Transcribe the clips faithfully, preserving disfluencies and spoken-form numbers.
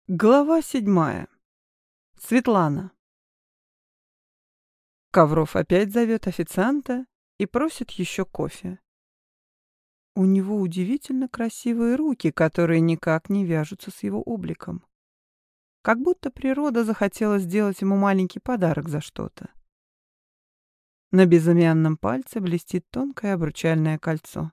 Глава седьмая. Светлана. Ковров опять зовет официанта и просит еще кофе. У него удивительно красивые руки, которые никак не вяжутся с его обликом. Как будто природа захотела сделать ему маленький подарок за что-то. На безымянном пальце блестит тонкое обручальное кольцо.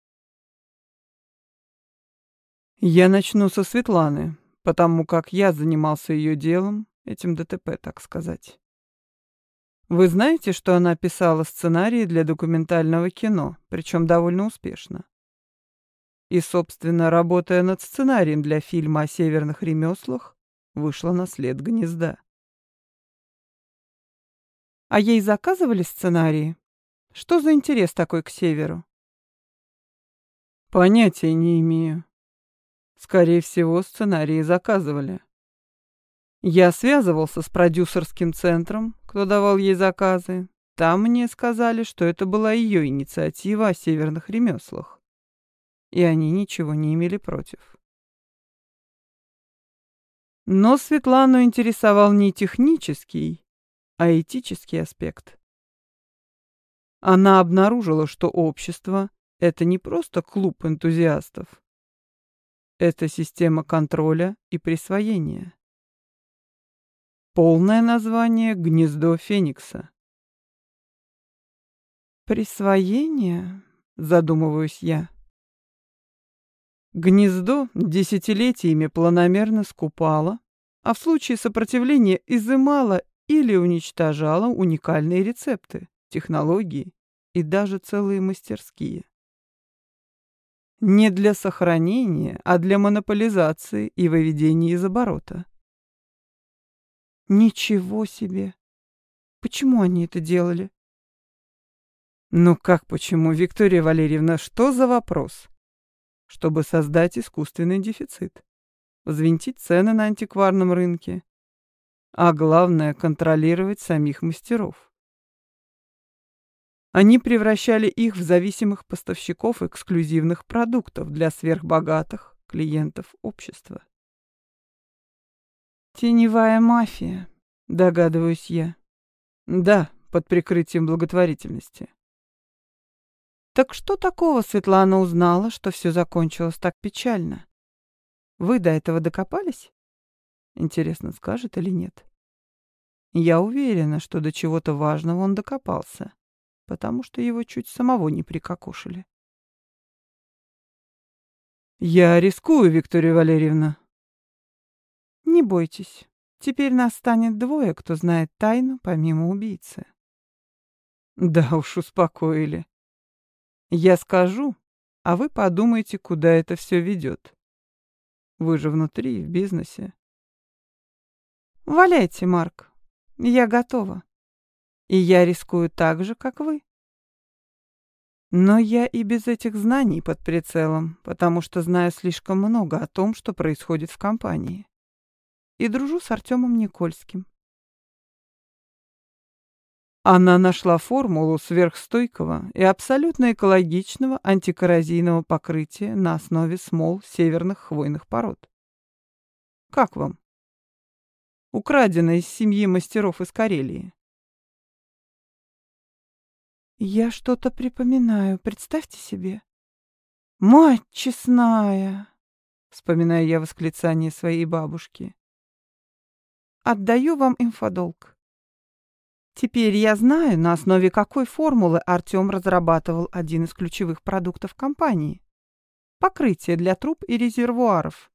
Я начну со Светланы, потому как я занимался ее делом, этим ДТП, так сказать. Вы знаете, что она писала сценарии для документального кино, причем довольно успешно. И, собственно, работая над сценарием для фильма о северных ремеслах, вышла на след гнезда. А ей заказывали сценарии? Что за интерес такой к северу? Понятия не имею. Скорее всего, сценарии заказывали. Я связывался с продюсерским центром, кто давал ей заказы. Там мне сказали, что это была ее инициатива о северных ремеслах. И они ничего не имели против. Но Светлану интересовал не технический, а этический аспект. Она обнаружила, что общество — это не просто клуб энтузиастов. Это система контроля и присвоения. Полное название — «Гнездо Феникса». «Присвоение?» — задумываюсь я. Гнездо десятилетиями планомерно скупало, а в случае сопротивления изымало или уничтожало уникальные рецепты, технологии и даже целые мастерские. Не для сохранения, а для монополизации и выведения из оборота. Ничего себе! Почему они это делали? Ну как почему, Виктория Валерьевна, что за вопрос? Чтобы создать искусственный дефицит, взвинтить цены на антикварном рынке, а главное — контролировать самих мастеров. Они превращали их в зависимых поставщиков эксклюзивных продуктов для сверхбогатых клиентов общества. Теневая мафия, догадываюсь я. Да, под прикрытием благотворительности. Так что такого Светлана узнала, что все закончилось так печально? Вы до этого докопались? Интересно, скажет или нет? Я уверена, что до чего-то важного он докопался, потому что его чуть самого не прикокошили. Я рискую, Виктория Валерьевна. Не бойтесь. Теперь нас станет двое, кто знает тайну помимо убийцы. Да уж, успокоили. Я скажу, а вы подумайте, куда это все ведет. Вы же внутри, в бизнесе. Валяйте, Марк. Я готова. И я рискую так же, как вы. Но я и без этих знаний под прицелом, потому что знаю слишком много о том, что происходит в компании. И дружу с Артемом Никольским. Она нашла формулу сверхстойкого и абсолютно экологичного антикоррозийного покрытия на основе смол северных хвойных пород. Как вам? Украденное из семьи мастеров из Карелии. Я что-то припоминаю, представьте себе. Мать честная! Вспоминаю я восклицание своей бабушки. Отдаю вам инфодолг. Теперь я знаю, на основе какой формулы Артем разрабатывал один из ключевых продуктов компании. Покрытие для труб и резервуаров.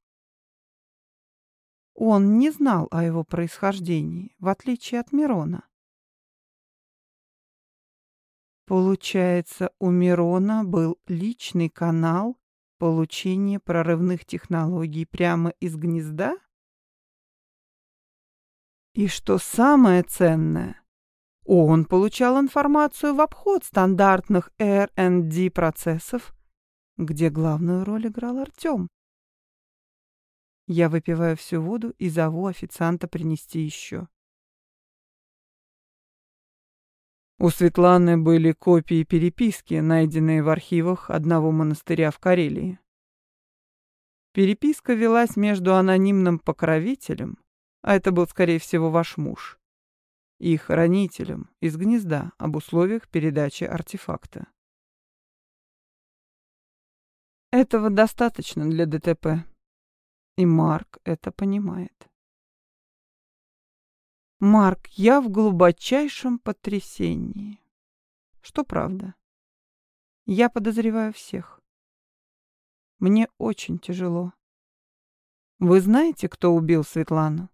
Он не знал о его происхождении, в отличие от Мирона. Получается, у Мирона был личный канал получения прорывных технологий прямо из гнезда? И что самое ценное, он получал информацию в обход стандартных эр энд ди процессов, где главную роль играл Артем. Я выпиваю всю воду и зову официанта принести еще. У Светланы были копии переписки, найденные в архивах одного монастыря в Карелии. Переписка велась между анонимным покровителем, а это был, скорее всего, ваш муж, и хранителем из гнезда об условиях передачи артефакта. Этого достаточно для ДТП, и Марк это понимает. Марк, я в глубочайшем потрясении. Что правда? Я подозреваю всех. Мне очень тяжело. Вы знаете, кто убил Светлану?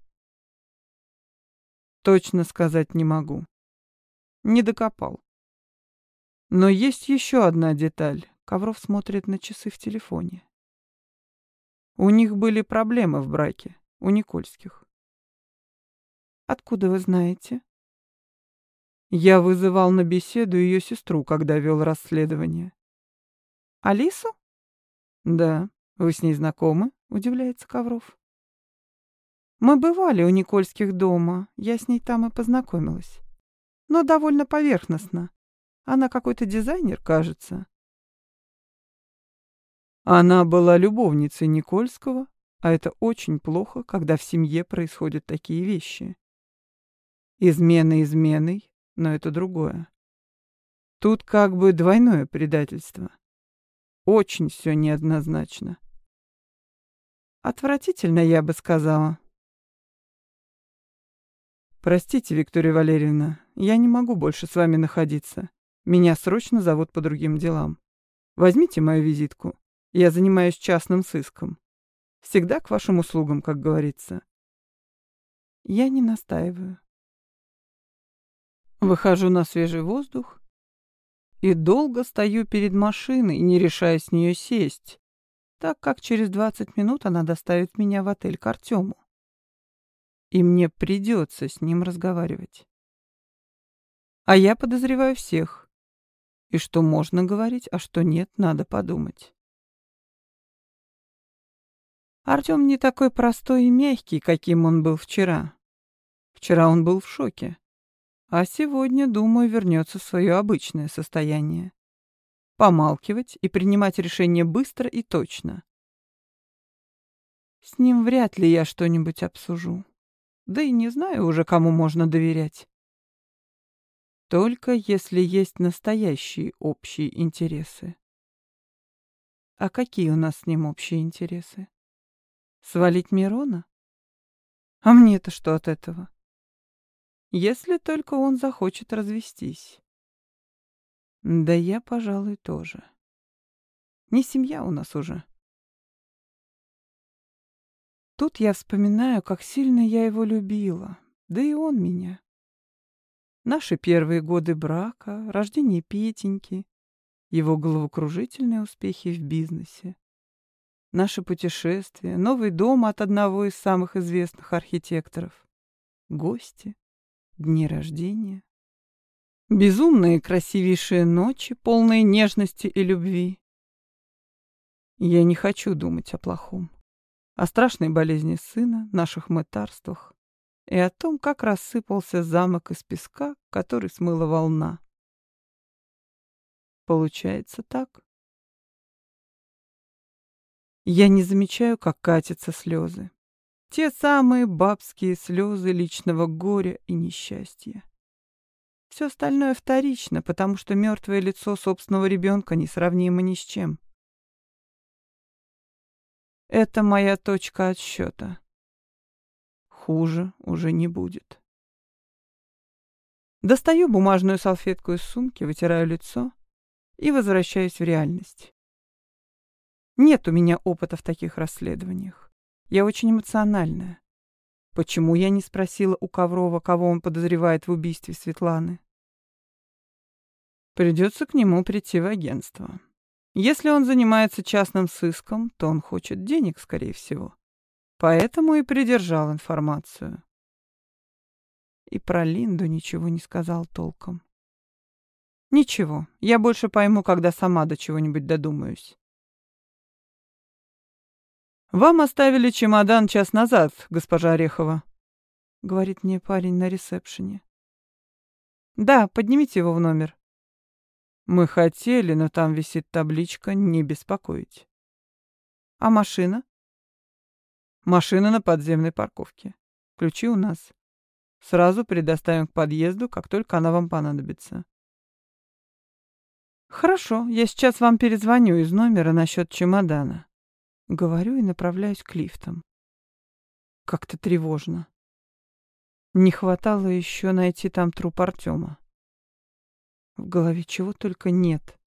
Точно сказать не могу. Не докопал. Но есть еще одна деталь. Ковров смотрит на часы в телефоне. У них были проблемы в браке, у Никольских. Откуда вы знаете? Я вызывал на беседу ее сестру, когда вел расследование. Алису? Да. Вы с ней знакомы? Удивляется Ковров. Мы бывали у Никольских дома. Я с ней там и познакомилась. Но довольно поверхностно. Она какой-то дизайнер, кажется. Она была любовницей Никольского, а это очень плохо, когда в семье происходят такие вещи. Измена изменой, но это другое. Тут как бы двойное предательство. Очень все неоднозначно. Отвратительно, я бы сказала. Простите, Виктория Валерьевна, я не могу больше с вами находиться. Меня срочно зовут по другим делам. Возьмите мою визитку. Я занимаюсь частным сыском. Всегда к вашим услугам, как говорится. Я не настаиваю. Выхожу на свежий воздух и долго стою перед машиной, не решая с нее сесть, так как через двадцать минут она доставит меня в отель к Артему. И мне придется с ним разговаривать. А я подозреваю всех. И что можно говорить, а что нет, надо подумать. Артем не такой простой и мягкий, каким он был вчера. Вчера он был в шоке. А сегодня, думаю, вернется в свое обычное состояние. Помалкивать и принимать решения быстро и точно. С ним вряд ли я что-нибудь обсужу. Да и не знаю уже, кому можно доверять. Только если есть настоящие общие интересы. А какие у нас с ним общие интересы? Свалить Мирона? А мне-то что от этого? Если только он захочет развестись. Да я, пожалуй, тоже. Не семья у нас уже. Тут я вспоминаю, как сильно я его любила, да и он меня. Наши первые годы брака, рождение Петеньки, его головокружительные успехи в бизнесе, наши путешествия, новый дом от одного из самых известных архитекторов, гости, дни рождения, безумные красивейшие ночи, полные нежности и любви. Я не хочу думать о плохом, о страшной болезни сына, наших мытарствах и о том, как рассыпался замок из песка, который смыла волна. Получается так? Я не замечаю, как катятся слезы. Те самые бабские слезы личного горя и несчастья. Все остальное вторично, потому что мертвое лицо собственного ребенка несравнимо ни с чем. Это моя точка отсчета. Хуже уже не будет. Достаю бумажную салфетку из сумки, вытираю лицо и возвращаюсь в реальность. Нет у меня опыта в таких расследованиях. Я очень эмоциональная. Почему я не спросила у Коврова, кого он подозревает в убийстве Светланы? Придется к нему прийти в агентство. Если он занимается частным сыском, то он хочет денег, скорее всего. Поэтому и придержал информацию. И про Линду ничего не сказал толком. Ничего, я больше пойму, когда сама до чего-нибудь додумаюсь. «Вам оставили чемодан час назад, госпожа Орехова», — говорит мне парень на ресепшене. «Да, поднимите его в номер». «Мы хотели, но там висит табличка «Не беспокоить». «А машина?» Машина на подземной парковке. Ключи у нас. Сразу предоставим к подъезду, как только она вам понадобится. Хорошо, я сейчас вам перезвоню из номера насчет чемодана. Говорю и направляюсь к лифтам. Как-то тревожно. Не хватало еще найти там труп Артема. В голове чего только нет.